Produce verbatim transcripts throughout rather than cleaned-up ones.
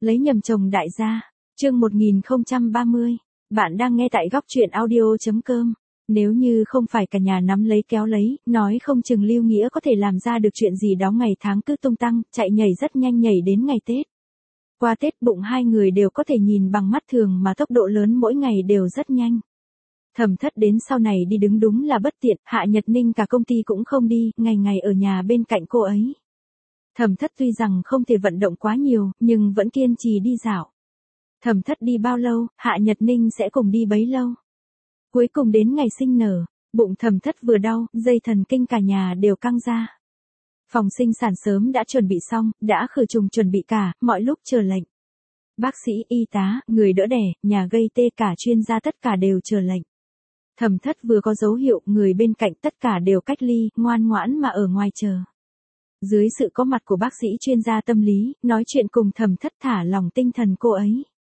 Lấy nhầm chồng đại gia. Chương một nghìn không trăm ba mươi. Bạn đang nghe tại góc truyện audio.com. Nếu như không phải cả nhà nắm lấy kéo lấy, nói không chừng Lưu Nghĩa có thể làm ra được chuyện gì đó ngày tháng cứ tung tăng, chạy nhảy rất nhanh nhảy đến ngày Tết. Qua Tết bụng hai người đều có thể nhìn bằng mắt thường mà tốc độ lớn mỗi ngày đều rất nhanh. Thẩm Thất đến sau này đi đứng đúng là bất tiện, Hạ Nhật Ninh cả công ty cũng không đi, ngày ngày ở nhà bên cạnh cô ấy. Thẩm Thất tuy rằng không thể vận động quá nhiều, nhưng vẫn kiên trì đi dạo. Thẩm Thất đi bao lâu, Hạ Nhật Ninh sẽ cùng đi bấy lâu. Cuối cùng đến ngày sinh nở, bụng Thẩm Thất vừa đau, dây thần kinh cả nhà đều căng ra. Phòng sinh sản sớm đã chuẩn bị xong, đã khử trùng chuẩn bị cả, mọi lúc chờ lệnh. Bác sĩ, y tá, người đỡ đẻ, nhà gây tê cả chuyên gia tất cả đều chờ lệnh. Thẩm Thất vừa có dấu hiệu, người bên cạnh tất cả đều cách ly, ngoan ngoãn mà ở ngoài chờ. Dưới sự có mặt của bác sĩ chuyên gia tâm lý, nói chuyện cùng Thẩm Thất thả lòng tinh thần cô ấy.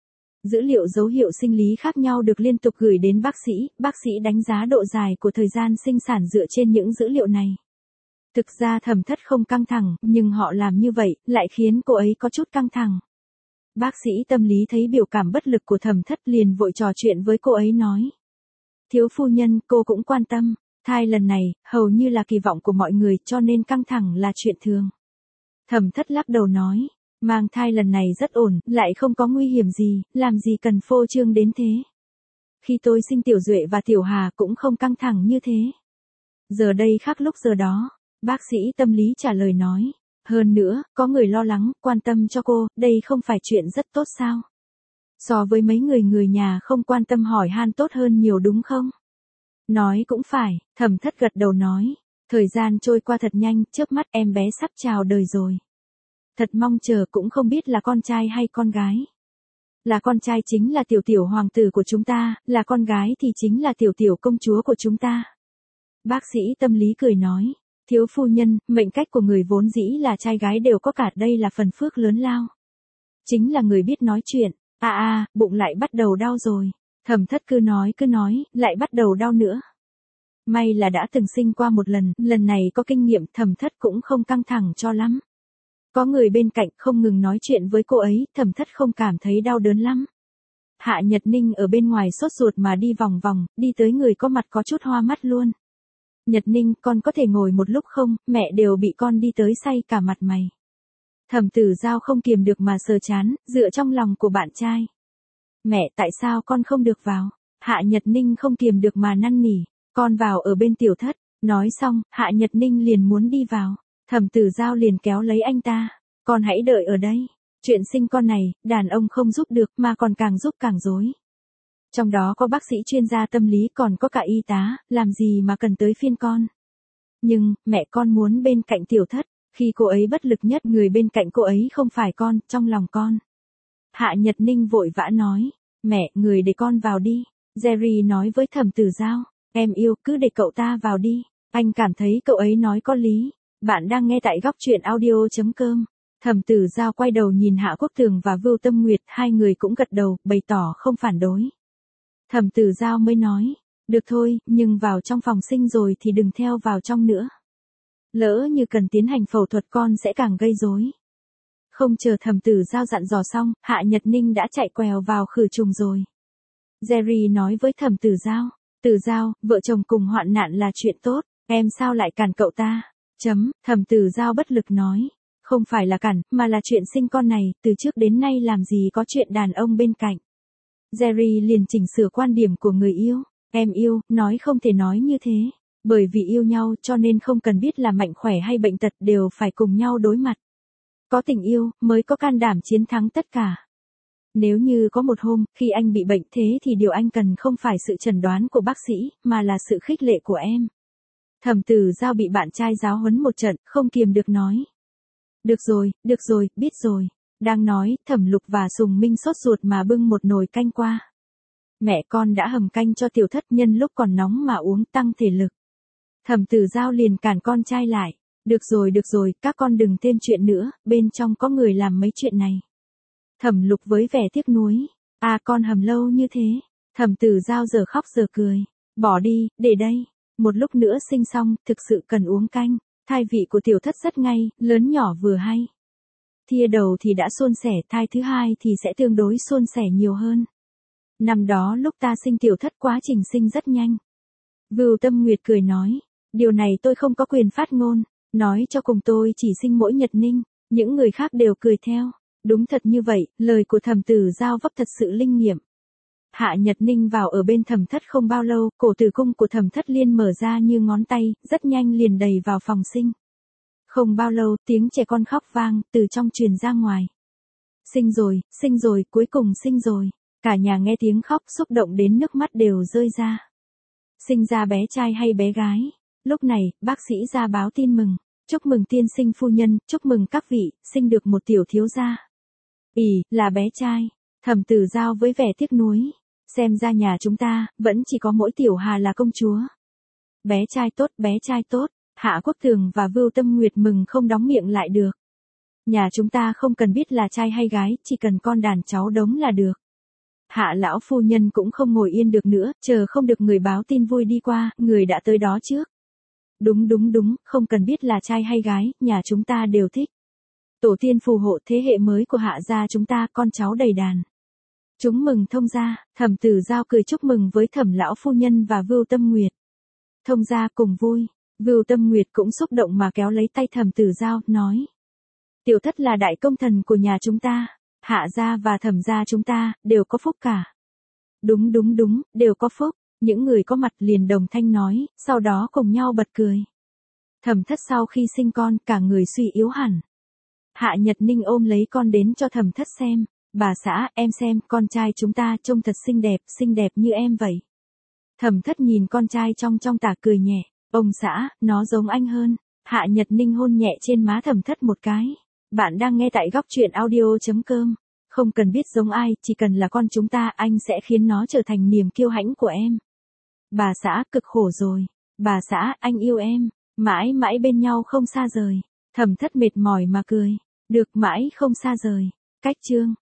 Dữ liệu dấu hiệu sinh lý khác nhau được liên tục gửi đến bác sĩ, bác sĩ đánh giá độ dài của thời gian sinh sản dựa trên những dữ liệu này. Thực ra Thẩm Thất không căng thẳng, nhưng họ làm như vậy, lại khiến cô ấy có chút căng thẳng. Bác sĩ tâm lý thấy biểu cảm bất lực của Thẩm Thất liền vội trò chuyện với cô ấy nói. Thiếu phu nhân, cô cũng quan tâm, thai lần này, hầu như là kỳ vọng của mọi người cho nên căng thẳng là chuyện thường. Thẩm Thất lắc đầu nói, mang thai lần này rất ổn, lại không có nguy hiểm gì, làm gì cần phô trương đến thế. Khi tôi sinh Tiểu Duệ và Tiểu Hà cũng không căng thẳng như thế. Giờ đây khác lúc giờ đó, bác sĩ tâm lý trả lời nói. Hơn nữa, có người lo lắng, quan tâm cho cô, đây không phải chuyện rất tốt sao? So với mấy người người nhà không quan tâm hỏi han tốt hơn nhiều đúng không? Nói cũng phải, Thẩm Thất gật đầu nói. Thời gian trôi qua thật nhanh, chớp mắt em bé sắp chào đời rồi. Thật mong chờ cũng không biết là con trai hay con gái. Là con trai chính là tiểu tiểu hoàng tử của chúng ta, là con gái thì chính là tiểu tiểu công chúa của chúng ta. Bác sĩ tâm lý cười nói. Thiếu phu nhân, mệnh cách của người vốn dĩ là trai gái đều có cả, đây là phần phước lớn lao. Chính là người biết nói chuyện. À à, bụng lại bắt đầu đau rồi. Thẩm Thất cứ nói cứ nói, lại bắt đầu đau nữa. May là đã từng sinh qua một lần, lần này có kinh nghiệm, Thẩm Thất cũng không căng thẳng cho lắm. Có người bên cạnh không ngừng nói chuyện với cô ấy, Thẩm Thất không cảm thấy đau đớn lắm. Hạ Nhật Ninh ở bên ngoài sốt ruột mà đi vòng vòng, đi tới người có mặt có chút hoa mắt luôn. Nhật Ninh, con có thể ngồi một lúc không, mẹ đều bị con đi tới say cả mặt mày. Thẩm Tử Giao không kiềm được mà sờ chán, dựa trong lòng của bạn trai. Mẹ, tại sao con không được vào? Hạ Nhật Ninh không kiềm được mà năn nỉ, con vào ở bên Tiểu Thất. Nói xong, Hạ Nhật Ninh liền muốn đi vào. Thẩm Tử Giao liền kéo lấy anh ta, con hãy đợi ở đây. Chuyện sinh con này, đàn ông không giúp được mà còn càng giúp càng rối. Trong đó có bác sĩ chuyên gia tâm lý còn có cả y tá, làm gì mà cần tới phiên con. Nhưng, mẹ con muốn bên cạnh Tiểu Thất, khi cô ấy bất lực nhất người bên cạnh cô ấy không phải con, trong lòng con. Hạ Nhật Ninh vội vã nói, mẹ, người để con vào đi. Jerry nói với Thẩm Tử Giao, em yêu, cứ để cậu ta vào đi, anh cảm thấy cậu ấy nói có lý. Bạn đang nghe tại góc truyện audio.com. Thẩm Tử Giao quay đầu nhìn Hạ Quốc Tường và Vưu Tâm Nguyệt, hai người cũng gật đầu, bày tỏ không phản đối. Thẩm Tử Giao mới nói, được thôi, nhưng vào trong phòng sinh rồi thì đừng theo vào trong nữa. Lỡ như cần tiến hành phẫu thuật con sẽ càng gây rối. Không chờ Thẩm Tử Giao dặn dò xong, Hạ Nhật Ninh đã chạy quèo vào khử trùng rồi. Jerry nói với Thẩm Tử Giao, Tử Giao, vợ chồng cùng hoạn nạn là chuyện tốt, em sao lại cản cậu ta? Chấm, Thẩm Tử Giao bất lực nói, không phải là cản, mà là chuyện sinh con này, từ trước đến nay làm gì có chuyện đàn ông bên cạnh. Jerry liền chỉnh sửa quan điểm của người yêu, em yêu, nói không thể nói như thế, bởi vì yêu nhau cho nên không cần biết là mạnh khỏe hay bệnh tật đều phải cùng nhau đối mặt. Có tình yêu, mới có can đảm chiến thắng tất cả. Nếu như có một hôm, khi anh bị bệnh thế thì điều anh cần không phải sự chẩn đoán của bác sĩ, mà là sự khích lệ của em. Thẩm Tử Giao bị bạn trai giáo huấn một trận, không kiềm được nói. Được rồi, được rồi, biết rồi. Đang nói, Thẩm Lục và Sùng Minh sốt ruột mà bưng một nồi canh qua. Mẹ con đã hầm canh cho Tiểu Thất nhân lúc còn nóng mà uống tăng thể lực. Thẩm Tử Giao liền cản con trai lại. Được rồi, được rồi, các con đừng thêm chuyện nữa, bên trong có người làm mấy chuyện này. Thẩm Lục với vẻ tiếc nuối. À con hầm lâu như thế. Thẩm Tử Giao giờ khóc giờ cười. Bỏ đi, để đây. Một lúc nữa sinh xong, thực sự cần uống canh. Thai vị của Tiểu Thất rất ngay, lớn nhỏ vừa hay. thia đầu thì đã suôn sẻ, thai thứ hai thì sẽ tương đối suôn sẻ nhiều hơn. Năm đó lúc ta sinh tiểu thất quá trình sinh rất nhanh. Vưu Tâm Nguyệt cười nói, điều này tôi không có quyền phát ngôn, nói cho cùng tôi chỉ sinh mỗi Nhật Ninh, những người khác đều cười theo. Đúng thật như vậy, lời của Thẩm Tử Giao vấp thật sự linh nghiệm. Hạ Nhật Ninh vào ở bên Thẩm Thất không bao lâu, cổ tử cung của Thẩm Thất Liên mở ra như ngón tay, rất nhanh liền đầy vào phòng sinh. Không bao lâu, tiếng trẻ con khóc vang, từ trong truyền ra ngoài. Sinh rồi, sinh rồi, cuối cùng sinh rồi. Cả nhà nghe tiếng khóc xúc động đến nước mắt đều rơi ra. Sinh ra bé trai hay bé gái? Lúc này, bác sĩ ra báo tin mừng. Chúc mừng tiên sinh phu nhân, chúc mừng các vị, sinh được một tiểu thiếu gia. Ỉ, là bé trai. Thẩm Tử Giao với vẻ tiếc nuối. Xem ra nhà chúng ta, vẫn chỉ có mỗi tiểu Hà là công chúa. Bé trai tốt, bé trai tốt. Hạ Quốc Tường và Vưu Tâm Nguyệt mừng không đóng miệng lại được. Nhà chúng ta không cần biết là trai hay gái, chỉ cần con đàn cháu đống là được. Hạ lão phu nhân cũng không ngồi yên được nữa, chờ không được người báo tin vui đi qua, người đã tới đó trước. Đúng đúng đúng, không cần biết là trai hay gái, nhà chúng ta đều thích. Tổ tiên phù hộ thế hệ mới của Hạ gia chúng ta, con cháu đầy đàn. Chúng mừng thông gia, Thẩm Tử Giao cười chúc mừng với Thẩm lão phu nhân và Vưu Tâm Nguyệt. Thông gia cùng vui, Vưu Tâm Nguyệt cũng xúc động mà kéo lấy tay Thẩm Tử Giao, nói. Tiểu thất là đại công thần của nhà chúng ta, Hạ gia và Thẩm gia chúng ta, đều có phúc cả. Đúng đúng đúng, đều có phúc, những người có mặt liền đồng thanh nói, sau đó cùng nhau bật cười. Thẩm Thất sau khi sinh con, cả người suy yếu hẳn. Hạ Nhật Ninh ôm lấy con đến cho Thẩm Thất xem, bà xã, em xem, con trai chúng ta trông thật xinh đẹp, xinh đẹp như em vậy. Thẩm Thất nhìn con trai trong trong tà cười nhẹ, ông xã, nó giống anh hơn. Hạ Nhật Ninh hôn nhẹ trên má Thẩm Thất một cái. Bạn đang nghe tại góc truyện audio.com. Không cần biết giống ai, chỉ cần là con chúng ta, anh sẽ khiến nó trở thành niềm kiêu hãnh của em. Bà xã, cực khổ rồi. Bà xã, anh yêu em. Mãi mãi bên nhau không xa rời. Thẩm Thất mệt mỏi mà cười. Được, mãi không xa rời. Cách chương.